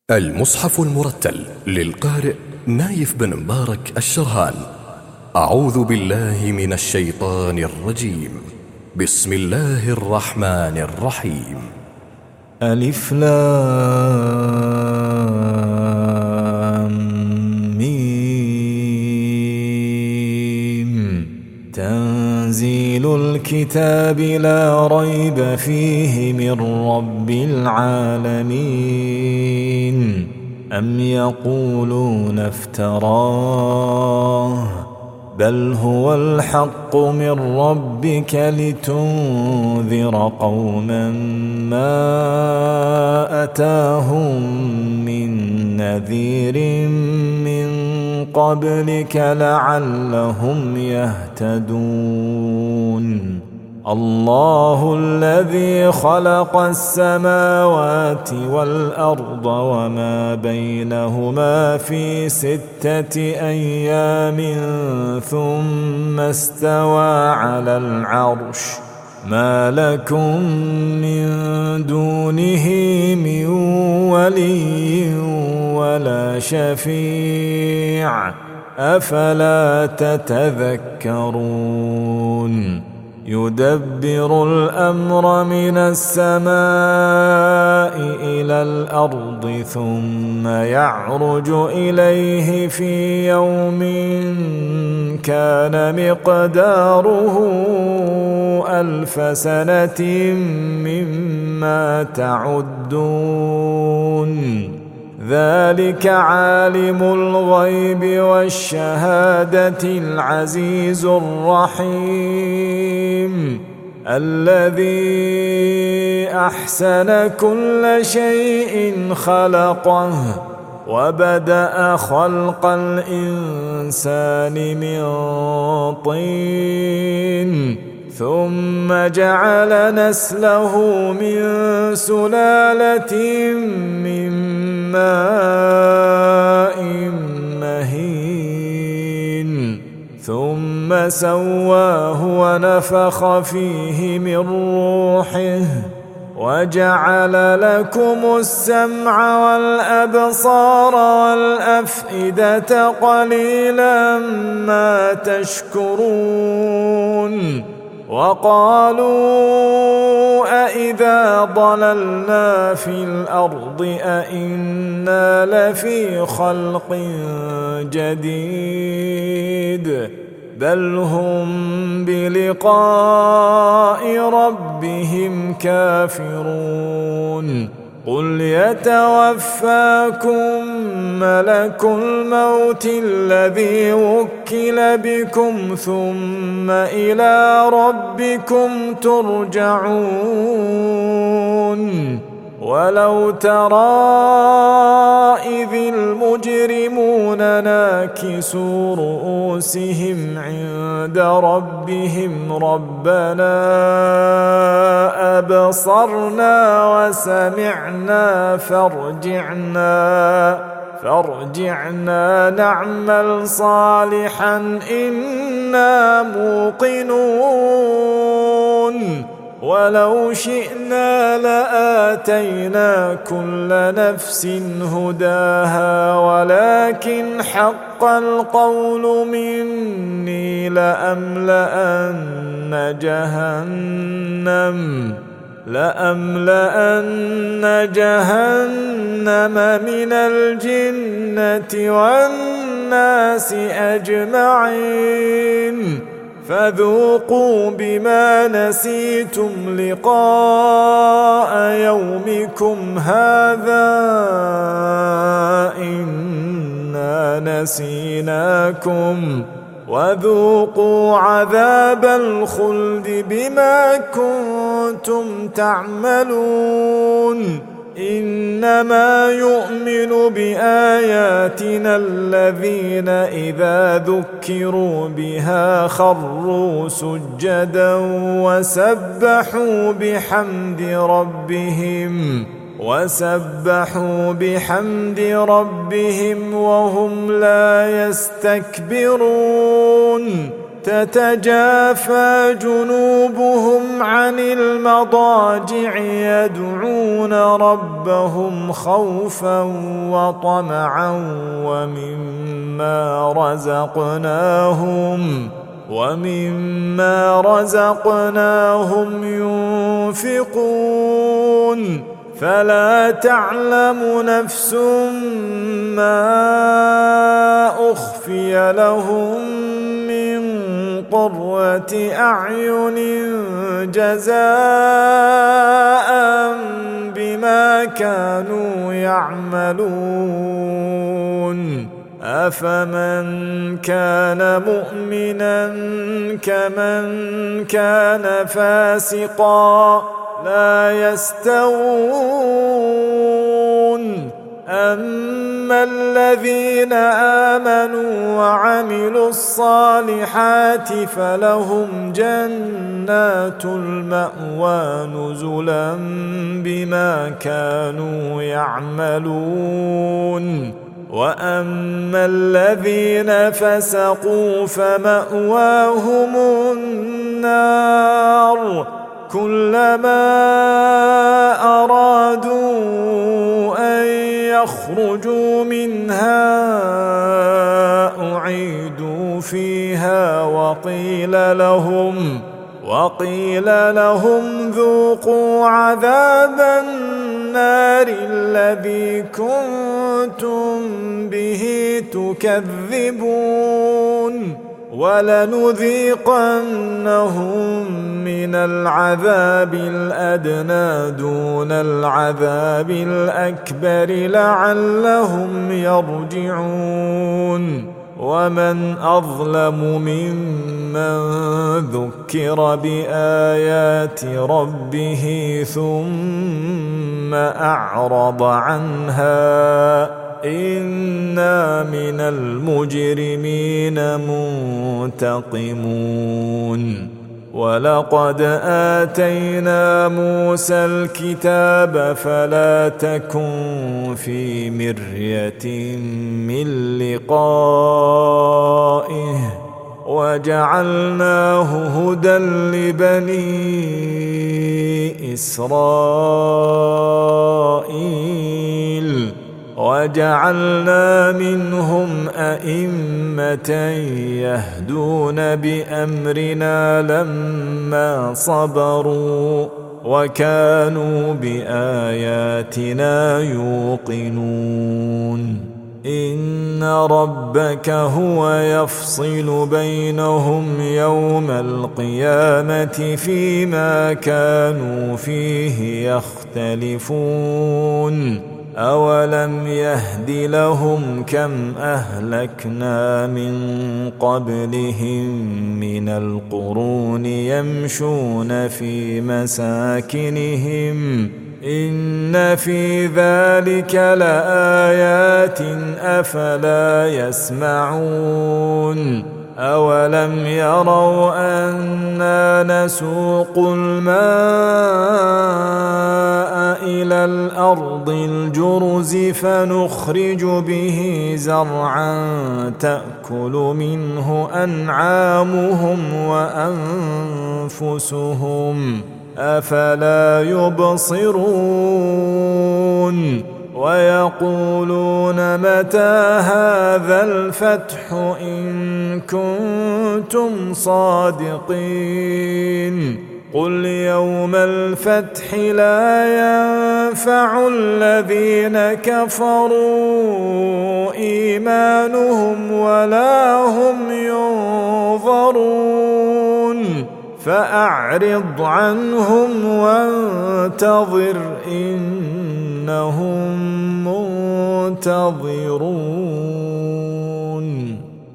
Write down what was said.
المصحف المرتل للقارئ نايف بن مبارك الشرهان. أعوذ بالله من الشيطان الرجيم. بسم الله الرحمن الرحيم. ألف لام ميم. تنزيل الكتاب لا ريب فيه من رب العالمين. أم يقولون افتراه بل هو الحق من ربك لتنذر قوما ما أتاهم من نذير من قبلك لعلهم يهتدون. الله الذي خلق السماوات والأرض وما بينهما في 6 أيام ثم استوى على العرش. ما لكم من دونه من ولي ولا شفيع أفلا تتذكرون. يدبر الأمر من السماء إلى الأرض ثم يعرج إليه في يوم كان مقداره 1000 سنة مما تعدون. ذلك عالم الغيب والشهادة العزيز الرحيم الذي أحسن كل شيء خلقه وبدأ خلق الإنسان من طين ثم جعل نسله من سلالة من ماء مهين ثم سواه ونفخ فيه من روحه وجعل لكم السمع والأبصار والأفئدة قليلا ما تشكرون. وقالوا أإذا ضللنا في الأرض أإنا لفي خلق جديد بل هم بلقاء ربهم كافرون. قل يتوفاكم ملك الموت الذي وكل بكم ثم إلى ربكم ترجعون. ولو ترى إذ المجرمون ناكسوا رؤوسهم عند ربهم ربنا أبصرنا وسمعنا فارجعنا نعمل صالحا إنا موقنون. ولو شئنا لآتينا كل نفس هداها ولكن حق القول مني لأملأن جهنم من الجنة والناس أجمعين. فذوقوا بما نسيتم لقاء يومكم هذا إنا نسيناكم وذوقوا عذاب الخلد بما كنتم تعملون. إنما يؤمن بآياتنا الذين إذا ذكروا بها خروا سجدا وسبحوا بحمد ربهم وهم لا يستكبرون. تتجافى جنوبهم عن المضاجع يدعون ربهم خوفا وطمعا ومما رزقناهم ينفقون فلا تعلم نفس ما أخفي لهم من قرة أعين جزاء بما كانوا يعملون أفمن كان مؤمنا كمن كان فاسقا لا يستوون أما الذين آمنوا وعملوا الصالحات فلهم جنات المأوى نزلا بما كانوا يعملون وأما الذين فسقوا فمأواهم النار كلما أرادوا أن يخرجوا منها أعيدوا فيها وقيل لهم ذوقوا عذاب النار الذي كنتم به تكذبون ولنذيقنهم من العذاب الأدنى دون العذاب الأكبر لعلهم يرجعون ومن أظلم ممن ذكر بآيات ربه ثم أعرض عنها إنا من المجرمين منتقمون ولقد آتينا موسى الكتاب فلا تكن في مرية من لقائه وجعلناه هدى لبني إسرائيل وجعلنا منهم أئمة يهدون بأمرنا لما صبروا وكانوا بآياتنا يوقنون إن ربك هو يفصل بينهم يوم القيامة فيما كانوا فيه يختلفون أولم يهد لهم كم أهلكنا من قبلهم من القرون يمشون في مساكنهم إن في ذلك لآيات أفلا يسمعون أولم يروا أنا نسوق الماء إلى الأرض الجرز فنخرج به زرعا تأكل منه أنعامهم وأنفسهم أفلا يبصرون ويقولون متى هذا الفتح إن كنتم صادقين قل يوم الفتح لا ينفع الذين كفروا إيمانهم ولا هم ينظرون فأعرض عنهم وانتظر إنهم منتظرون.